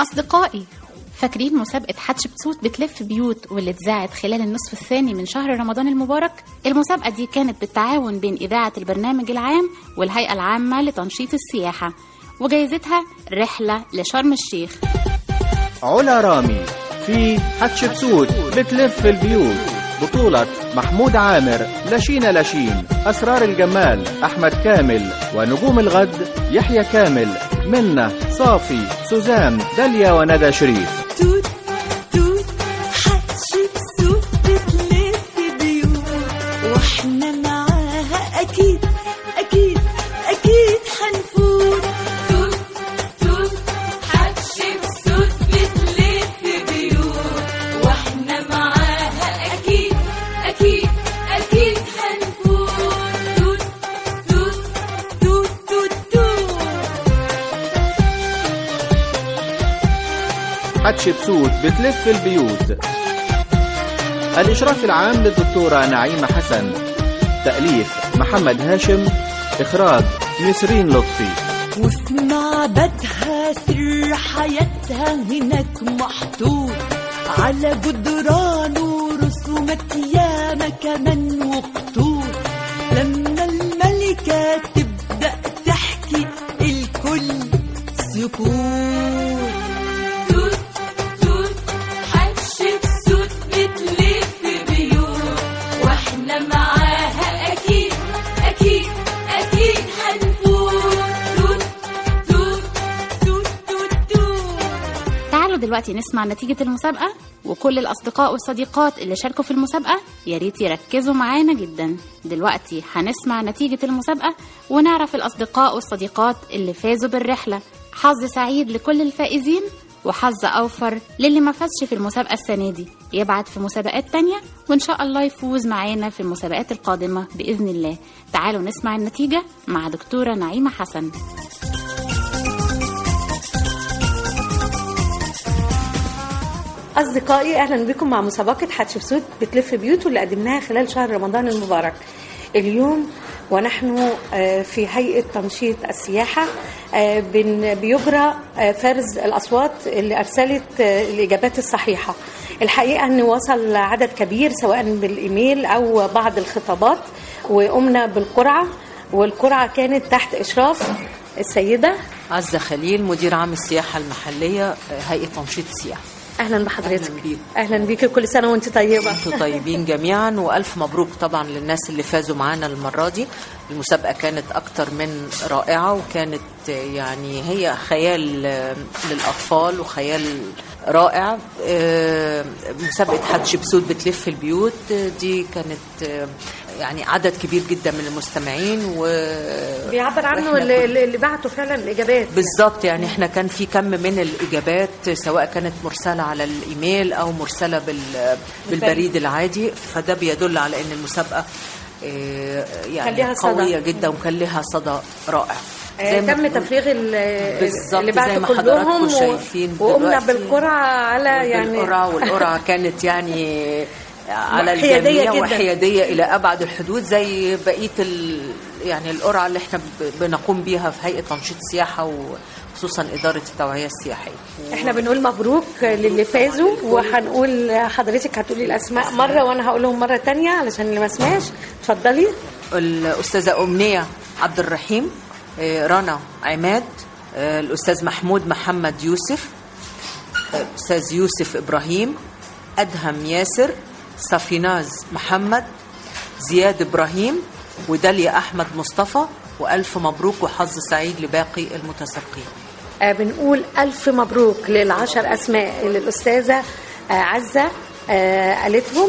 أصدقائي، فاكرين مسابقة حتشبسوت بتلف بيوت واللي اتذاعت خلال النصف الثاني من شهر رمضان المبارك؟ المسابقة دي كانت بالتعاون بين إذاعة البرنامج العام والهيئة العامة لتنشيط السياحة، وجايزتها رحلة لشرم الشيخ. علا رامي في حتشبسوت بتلف البيوت، بطولة محمود عامر، لشين أسرار الجمال، أحمد كامل، ونجوم الغد يحيى كامل، منة، صافي، سوزان، داليا، وندى شريف. توت توت حتشبسوت بتلف بيوت واحنا معاها أكيد أكيد أكيد حنفوت. توت توت حتشبسوت بتلف بيوت واحنا معاها أكيد أكيد أكيد حنفوت. توت توت توت توت توت. حتشبسوت بتلف البيوت. الإشراف العام للدكتورة نعيمة حسن، تأليف محمد هاشم، إخراج نسرين لطفي. وفي معبدها سر حياتها هناك محطوط على جدرانه رسومات ياما كمان وخطوط. لما الملكة تبدأ تحكي الكل سكوت. توت توت حتشبسوت بتلف بيوت واحنا معاها أكيد أكيد أكيد حنفوت. توت توت توت توت توت. تعالوا دلوقتي نسمع نتيجة المسابقة، وكل الأصدقاء والصديقات اللي شاركوا في المسابقة يا ريت يركزوا معانا جدا. دلوقتي هنسمع نتيجة المسابقة ونعرف الأصدقاء والصديقات اللي فازوا بالرحلة. حظ سعيد لكل الفائزين، وحظ أوفر للي ما فازش في المسابقة السنة دي يبعت في مسابقات تانية، وإن شاء الله يفوز معانا في المسابقات القادمة بإذن الله. تعالوا نسمع النتيجة مع دكتورة نعيمة حسن. أصدقائي، أهلا بكم مع مسابقة حتشبسوت بتلف بيوت واللي قدمناها خلال شهر رمضان المبارك. اليوم ونحن في هيئة تنشيط السياحة بيجرى فرز الأصوات اللي أرسلت الإجابات الصحيحة. الحقيقة أن وصل عدد كبير سواء بالإيميل أو بعض الخطابات، وقمنا بالقرعة، والقرعة كانت تحت إشراف السيدة عزة خليل، مدير عام السياحة المحلية هيئة تنشيط السياحة. أهلا بحضرتك. أهلا بيك، كل سنة وانت طيبة. انتوا طيبين جميعا، وألف مبروك طبعا للناس اللي فازوا معانا المرة دي. المسابقة كانت أكتر من رائعة، وكانت يعني هي خيال للأطفال وخيال رائع. مسابقة حتشبسوت بتلف البيوت دي كانت يعني عدد كبير جدا من المستمعين، بيعبر عنه اللي بعتوا فعلا الإجابات. بالظبط، يعني احنا كان في كم من الإجابات سواء كانت مرسلة على الإيميل أو مرسلة بالبريد العادي، فده بيدل على أن المسابقة يعني قوية جدا وكان لها صدى رائع. تم تفريغ اللي بعتوا كلهم شايفين، وقمنا بالقرعة على يعني والقرعة كانت يعني على الجميع وحيادية إلى أبعد الحدود، زي بقية يعني القرعة اللي احنا بنقوم بيها في هيئة تنشيط السياحة وخصوصا إدارة التوعية السياحية. احنا بنقول مبروك للي فازوا، وهنقول حضرتك هتقولي الأسماء مرة وأنا هقولهم مرة تانية علشان اللي ما سمعش. اتفضلي. الأستاذة أمنية عبد الرحيم، رنا عماد، الأستاذ محمود محمد يوسف، الأستاذ يوسف إبراهيم، أدهم ياسر، صفيناز محمد، زياد إبراهيم، وداليا أحمد مصطفى. وألف مبروك وحظ سعيد لباقي المتسابقين. بنقول ألف مبروك لل10 أسماء اللي الأستاذة عزة قالتهم،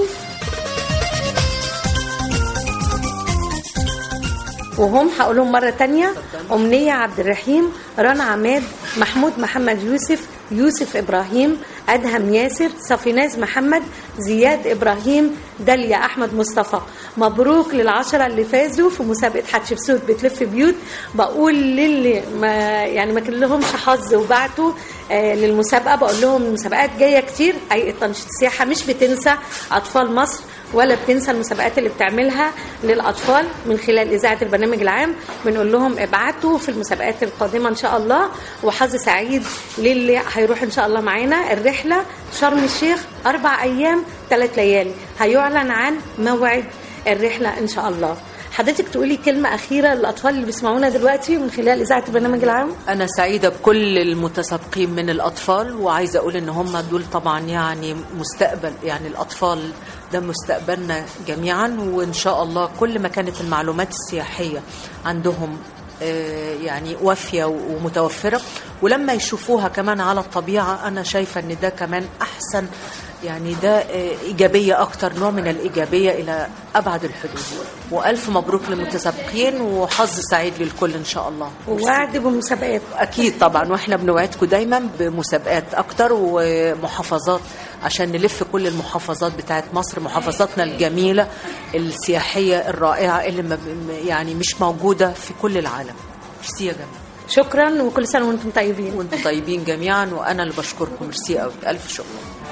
وهم هقولهم مرة تانية: أمنية عبد الرحيم، رنا عماد، محمود محمد يوسف، يوسف إبراهيم، أدهم ياسر، صفيناز محمد، زياد إبراهيم، داليا أحمد مصطفى. مبروك لل10 اللي فازوا في مسابقة حتشبسوت بتلف بيوت. بقول للي ما كان لهمش حظ وبعتوا للمسابقة، بقول لهم المسابقات جاية كتير. هيئة تنشيط السياحة مش بتنسى أطفال مصر ولا بتنسى المسابقات اللي بتعملها للأطفال من خلال إذاعة البرنامج العام. بنقول لهم ابعتوا في المسابقات القادمة إن شاء الله، وحظ سعيد للي هيروح إن شاء الله معانا الرحلة شرم الشيخ 4 أيام 3 ليالي. هيعلن عن موعد الرحلة إن شاء الله. حضرتك تقولي كلمة أخيرة للأطفال اللي بيسمعونا دلوقتي من خلال إذاعة البرنامج العام؟ أنا سعيدة بكل المتسابقين من الأطفال، وعايزة أقول إن هم دول طبعا يعني مستقبل، يعني الأطفال ده مستقبلنا جميعا. وإن شاء الله كل ما كانت المعلومات السياحية عندهم يعني وافية ومتوفرة، ولما يشوفوها كمان على الطبيعة أنا شايفة إن ده كمان أحسن، يعني ده إيجابية أكتر، نوع من الإيجابية إلى أبعد الحدود. وألف مبروك للمتسابقين، وحظ سعيد للكل إن شاء الله. ووعد بمسابقات أكيد طبعا، وإحنا بنوعدكم دايما بمسابقات أكتر ومحافظات عشان نلف كل المحافظات بتاعت مصر، محافظاتنا الجميلة السياحية الرائعة اللي يعني مش موجودة في كل العالم. ميرسي يا جماعة. شكرا، وكل سنة وانتم طيبين. وانتم طيبين جميعا، وأنا اللي بشكركم. ميرسي قوي، ألف شكر.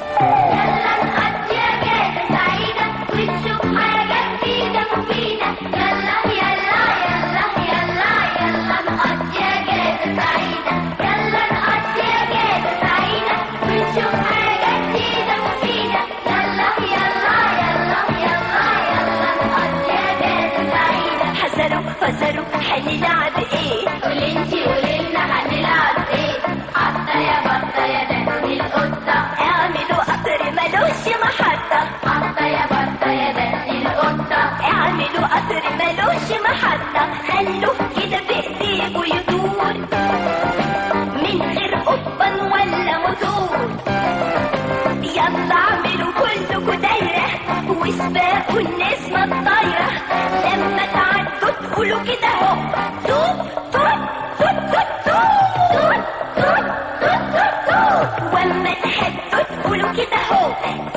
فزروا هنلعب ايه؟ قولي انتي قوليلنا هنلعب ايه؟ قطة يا بطة يا دني القطة، اعملوا قطر ملوش محطة. قطة يا بطة يا دني القطة، اعملوا قطر ملوش محطة. خلوه كده بايديكوا يدور من غير قضبان ولا موتور. يلا اعملوا كلكوا دايرة وسباقوا النسمة الطايرة. لما تعدوا تقولوا كده اهو توت توت توت توت توت توت توت توت توت. واما تحبوا تقولوا كده اهو